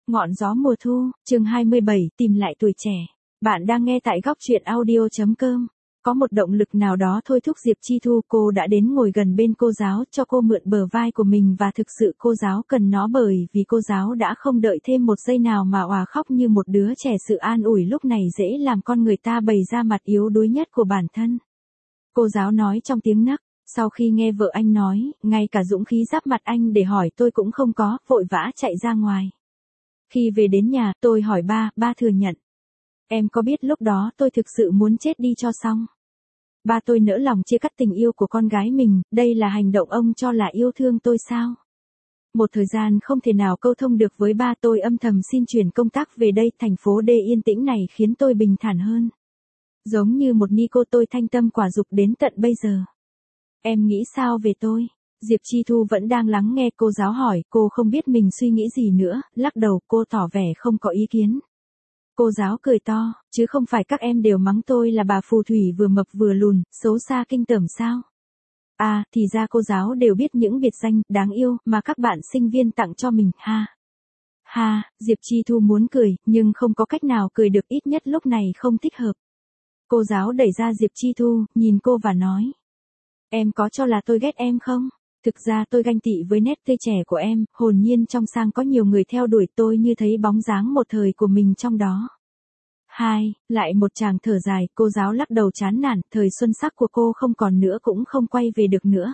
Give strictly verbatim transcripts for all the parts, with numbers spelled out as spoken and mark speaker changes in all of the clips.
Speaker 1: Ngọn gió mùa thu, chương hai mươi bảy, tìm lại tuổi trẻ. Bạn đang nghe tại góc truyện audio.com. Có một động lực nào đó thôi thúc Diệp Chi Thu, cô đã đến ngồi gần bên cô giáo, cho cô mượn bờ vai của mình và thực sự cô giáo cần nó bởi vì cô giáo đã không đợi thêm một giây nào mà òa khóc như một đứa trẻ. Sự an ủi lúc này dễ làm con người ta bày ra mặt yếu đuối nhất của bản thân. Cô giáo nói trong tiếng nấc. Sau khi nghe vợ anh nói, ngay cả dũng khí giáp mặt anh để hỏi tôi cũng không có, vội vã chạy ra ngoài. Khi về đến nhà, tôi hỏi ba, ba thừa nhận. Em có biết lúc đó tôi thực sự muốn chết đi cho xong. Ba tôi nỡ lòng chia cắt tình yêu của con gái mình, đây là hành động ông cho là yêu thương tôi sao? Một thời gian không thể nào câu thông được với ba, tôi âm thầm xin chuyển công tác về đây. Thành phố D yên tĩnh này khiến tôi bình thản hơn. Giống như một ni cô, tôi thanh tâm quả dục đến tận bây giờ. Em nghĩ sao về tôi? Diệp Chi Thu vẫn đang lắng nghe cô giáo hỏi, cô không biết mình suy nghĩ gì nữa, lắc đầu, cô tỏ vẻ không có ý kiến. Cô giáo cười to, chứ không phải các em đều mắng tôi là bà phù thủy vừa mập vừa lùn, xấu xa kinh tởm sao? À, thì ra cô giáo đều biết những biệt danh đáng yêu mà các bạn sinh viên tặng cho mình, ha. Ha, Diệp Chi Thu muốn cười, nhưng không có cách nào cười được, ít nhất lúc này không thích hợp. Cô giáo đẩy ra Diệp Chi Thu, nhìn cô và nói. Em có cho là tôi ghét em không? Thực ra tôi ganh tị với nét tươi trẻ của em, hồn nhiên trong sang có nhiều người theo đuổi tôi như thấy bóng dáng một thời của mình trong đó. Hai, lại một tràng thở dài, cô giáo lắc đầu chán nản, thời xuân sắc của cô không còn nữa cũng không quay về được nữa.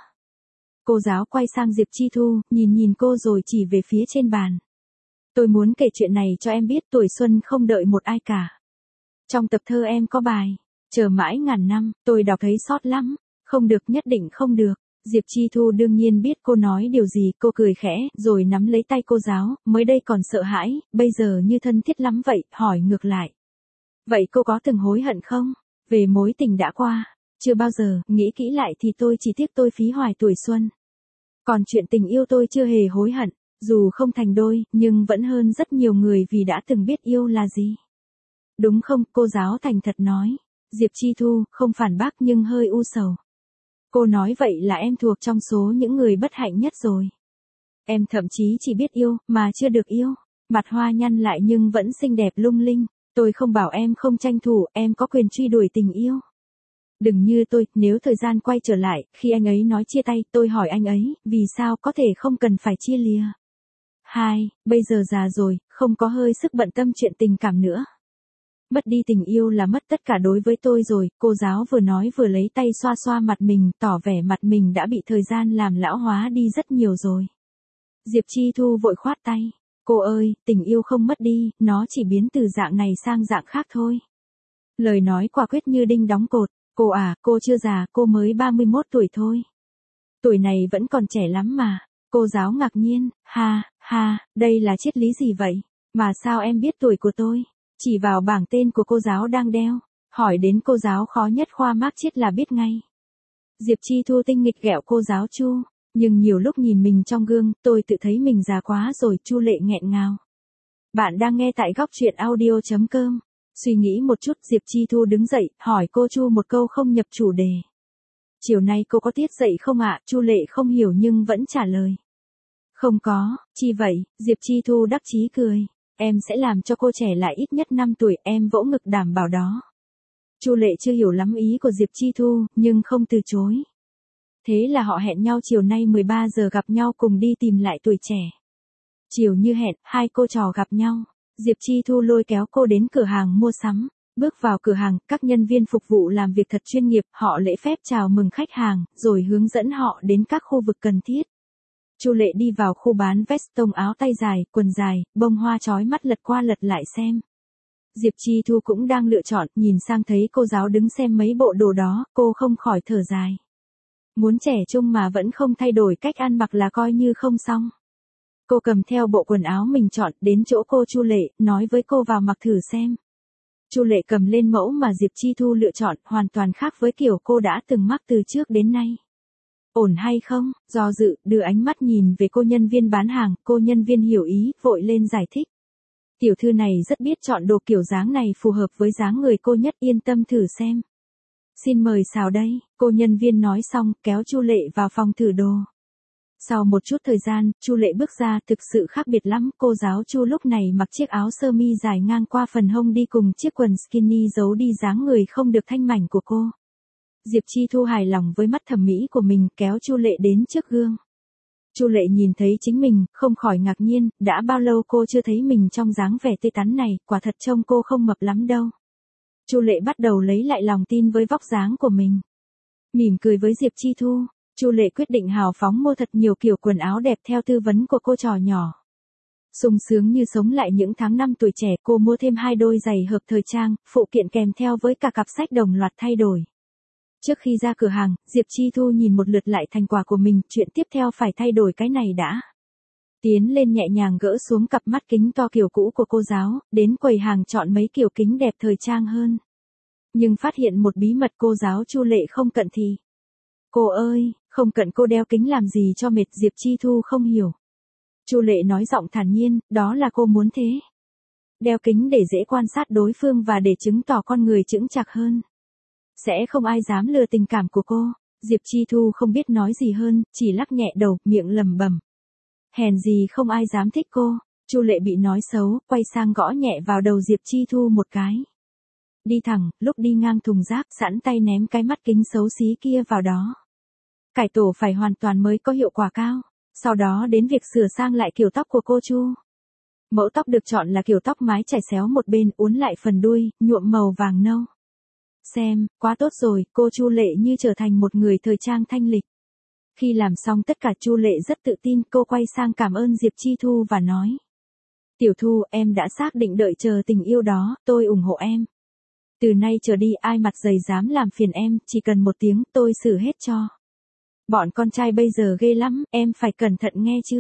Speaker 1: Cô giáo quay sang Diệp Chi Thu, nhìn nhìn cô rồi chỉ về phía trên bàn. Tôi muốn kể chuyện này cho em biết, tuổi xuân không đợi một ai cả. Trong tập thơ em có bài, chờ mãi ngàn năm, tôi đọc thấy xót lắm. Không được, nhất định không được. Diệp Chi Thu đương nhiên biết cô nói điều gì, cô cười khẽ, rồi nắm lấy tay cô giáo, mới đây còn sợ hãi, bây giờ như thân thiết lắm vậy, hỏi ngược lại. Vậy cô có từng hối hận không? Về mối tình đã qua, chưa bao giờ, nghĩ kỹ lại thì tôi chỉ tiếc tôi phí hoài tuổi xuân. Còn chuyện tình yêu tôi chưa hề hối hận, dù không thành đôi, nhưng vẫn hơn rất nhiều người vì đã từng biết yêu là gì. Đúng không? Cô giáo thành thật nói. Diệp Chi Thu không phản bác nhưng hơi u sầu. Cô nói vậy là em thuộc trong số những người bất hạnh nhất rồi. Em thậm chí chỉ biết yêu, mà chưa được yêu. Mặt hoa nhăn lại nhưng vẫn xinh đẹp lung linh. Tôi không bảo em không tranh thủ, em có quyền truy đuổi tình yêu. Đừng như tôi, nếu thời gian quay trở lại, khi anh ấy nói chia tay, tôi hỏi anh ấy, vì sao có thể không cần phải chia lìa. Hai, bây giờ già rồi, không có hơi sức bận tâm chuyện tình cảm nữa. Mất đi tình yêu là mất tất cả đối với tôi rồi, cô giáo vừa nói vừa lấy tay xoa xoa mặt mình, tỏ vẻ mặt mình đã bị thời gian làm lão hóa đi rất nhiều rồi. Diệp Chi Thu vội khoát tay, cô ơi, tình yêu không mất đi, nó chỉ biến từ dạng này sang dạng khác thôi. Lời nói quả quyết như đinh đóng cột, cô à, cô chưa già, cô mới ba mươi mốt tuổi thôi. Tuổi này vẫn còn trẻ lắm mà. Cô giáo ngạc nhiên, ha, ha, đây là triết lý gì vậy, mà sao em biết tuổi của tôi? Chỉ vào bảng tên của cô giáo đang đeo, hỏi đến cô giáo khó nhất khoa mác triết là biết ngay. Diệp Chi Thu tinh nghịch ghẹo cô giáo Chu, nhưng nhiều lúc nhìn mình trong gương, tôi tự thấy mình già quá rồi. Chu Lệ nghẹn ngào. Bạn đang nghe tại góc truyện audio.com. Suy nghĩ một chút, Diệp Chi Thu đứng dậy, hỏi cô Chu một câu không nhập chủ đề. Chiều nay cô có tiết dạy không ạ? Chu Lệ không hiểu nhưng vẫn trả lời. Không có, chi vậy? Diệp Chi Thu đắc chí cười. Em sẽ làm cho cô trẻ lại ít nhất năm tuổi, em vỗ ngực đảm bảo đó. Chu Lệ chưa hiểu lắm ý của Diệp Chi Thu, nhưng không từ chối. Thế là họ hẹn nhau chiều nay mười ba giờ gặp nhau cùng đi tìm lại tuổi trẻ. Chiều như hẹn, hai cô trò gặp nhau. Diệp Chi Thu lôi kéo cô đến cửa hàng mua sắm. Bước vào cửa hàng, các nhân viên phục vụ làm việc thật chuyên nghiệp, họ lễ phép chào mừng khách hàng, rồi hướng dẫn họ đến các khu vực cần thiết. Chu Lệ đi vào khu bán vest tông, áo tay dài, quần dài, bông hoa chói mắt lật qua lật lại xem. Diệp Chi Thu cũng đang lựa chọn, nhìn sang thấy cô giáo đứng xem mấy bộ đồ đó, cô không khỏi thở dài. Muốn trẻ trung mà vẫn không thay đổi cách ăn mặc là coi như không xong. Cô cầm theo bộ quần áo mình chọn, đến chỗ cô Chu Lệ, nói với cô vào mặc thử xem. Chu Lệ cầm lên mẫu mà Diệp Chi Thu lựa chọn, hoàn toàn khác với kiểu cô đã từng mắc từ trước đến nay. Ổn hay không? Do dự, đưa ánh mắt nhìn về cô nhân viên bán hàng, cô nhân viên hiểu ý, vội lên giải thích. Tiểu thư này rất biết chọn đồ, kiểu dáng này phù hợp với dáng người cô nhất, yên tâm thử xem. Xin mời xào đây, cô nhân viên nói xong, kéo Chu Lệ vào phòng thử đồ. Sau một chút thời gian, Chu Lệ bước ra, thực sự khác biệt lắm, cô giáo Chu lúc này mặc chiếc áo sơ mi dài ngang qua phần hông đi cùng chiếc quần skinny giấu đi dáng người không được thanh mảnh của cô. Diệp Chi Thu hài lòng với mắt thẩm mỹ của mình, kéo Chu Lệ đến trước gương. Chu Lệ nhìn thấy chính mình, không khỏi ngạc nhiên, đã bao lâu cô chưa thấy mình trong dáng vẻ tươi tắn này, quả thật trông cô không mập lắm đâu. Chu Lệ bắt đầu lấy lại lòng tin với vóc dáng của mình. Mỉm cười với Diệp Chi Thu, Chu Lệ quyết định hào phóng mua thật nhiều kiểu quần áo đẹp theo tư vấn của cô trò nhỏ. Sung sướng như sống lại những tháng năm tuổi trẻ, cô mua thêm hai đôi giày hợp thời trang, phụ kiện kèm theo với cả cặp sách đồng loạt thay đổi. Trước khi ra cửa hàng, Diệp Chi Thu nhìn một lượt lại thành quả của mình, chuyện tiếp theo phải thay đổi cái này đã. Tiến lên nhẹ nhàng gỡ xuống cặp mắt kính to kiểu cũ của cô giáo, đến quầy hàng chọn mấy kiểu kính đẹp thời trang hơn. Nhưng phát hiện một bí mật, cô giáo Chu Lệ không cận thì. Cô ơi, không cận cô đeo kính làm gì cho mệt, Diệp Chi Thu không hiểu. Chu Lệ nói giọng thản nhiên, đó là cô muốn thế. Đeo kính để dễ quan sát đối phương và để chứng tỏ con người chững chạc hơn. Sẽ không ai dám lừa tình cảm của cô. Diệp Chi Thu không biết nói gì hơn, chỉ lắc nhẹ đầu, miệng lẩm bẩm. Hèn gì không ai dám thích cô. Chu Lệ bị nói xấu, quay sang gõ nhẹ vào đầu Diệp Chi Thu một cái. Đi thẳng, lúc đi ngang thùng rác, sẵn tay ném cái mắt kính xấu xí kia vào đó. Cải tổ phải hoàn toàn mới có hiệu quả cao. Sau đó đến việc sửa sang lại kiểu tóc của cô Chu. Mẫu tóc được chọn là kiểu tóc mái chảy xéo một bên, uốn lại phần đuôi, nhuộm màu vàng nâu. Xem, quá tốt rồi, cô Chu Lệ như trở thành một người thời trang thanh lịch. Khi làm xong tất cả, Chu Lệ rất tự tin, cô quay sang cảm ơn Diệp Chi Thu và nói. Tiểu Thu, em đã xác định đợi chờ tình yêu đó, tôi ủng hộ em. Từ nay trở đi ai mặt dày dám làm phiền em, chỉ cần một tiếng, tôi xử hết cho. Bọn con trai bây giờ ghê lắm, em phải cẩn thận nghe chưa?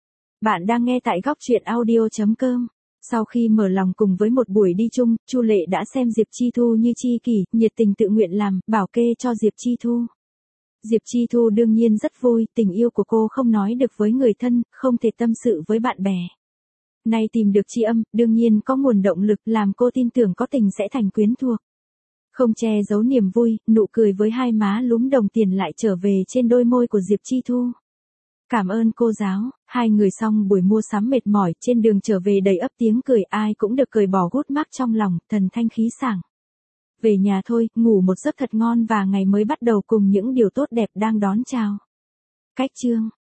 Speaker 1: Bạn đang nghe tại góc truyện audio chấm com. Sau khi mở lòng cùng với một buổi đi chung, Chu Lệ đã xem Diệp Chi Thu như tri kỷ, nhiệt tình tự nguyện làm, bảo kê cho Diệp Chi Thu. Diệp Chi Thu đương nhiên rất vui, tình yêu của cô không nói được với người thân, không thể tâm sự với bạn bè. Nay tìm được tri âm, đương nhiên có nguồn động lực làm cô tin tưởng có tình sẽ thành quyến thuộc. Không che giấu niềm vui, nụ cười với hai má lúm đồng tiền lại trở về trên đôi môi của Diệp Chi Thu. Cảm ơn cô giáo, hai người xong buổi mua sắm mệt mỏi, trên đường trở về đầy ắp tiếng cười, ai cũng được cởi bỏ gút mắc trong lòng, thần thanh khí sảng. Về nhà thôi, ngủ một giấc thật ngon và ngày mới bắt đầu cùng những điều tốt đẹp đang đón chào. Cách chương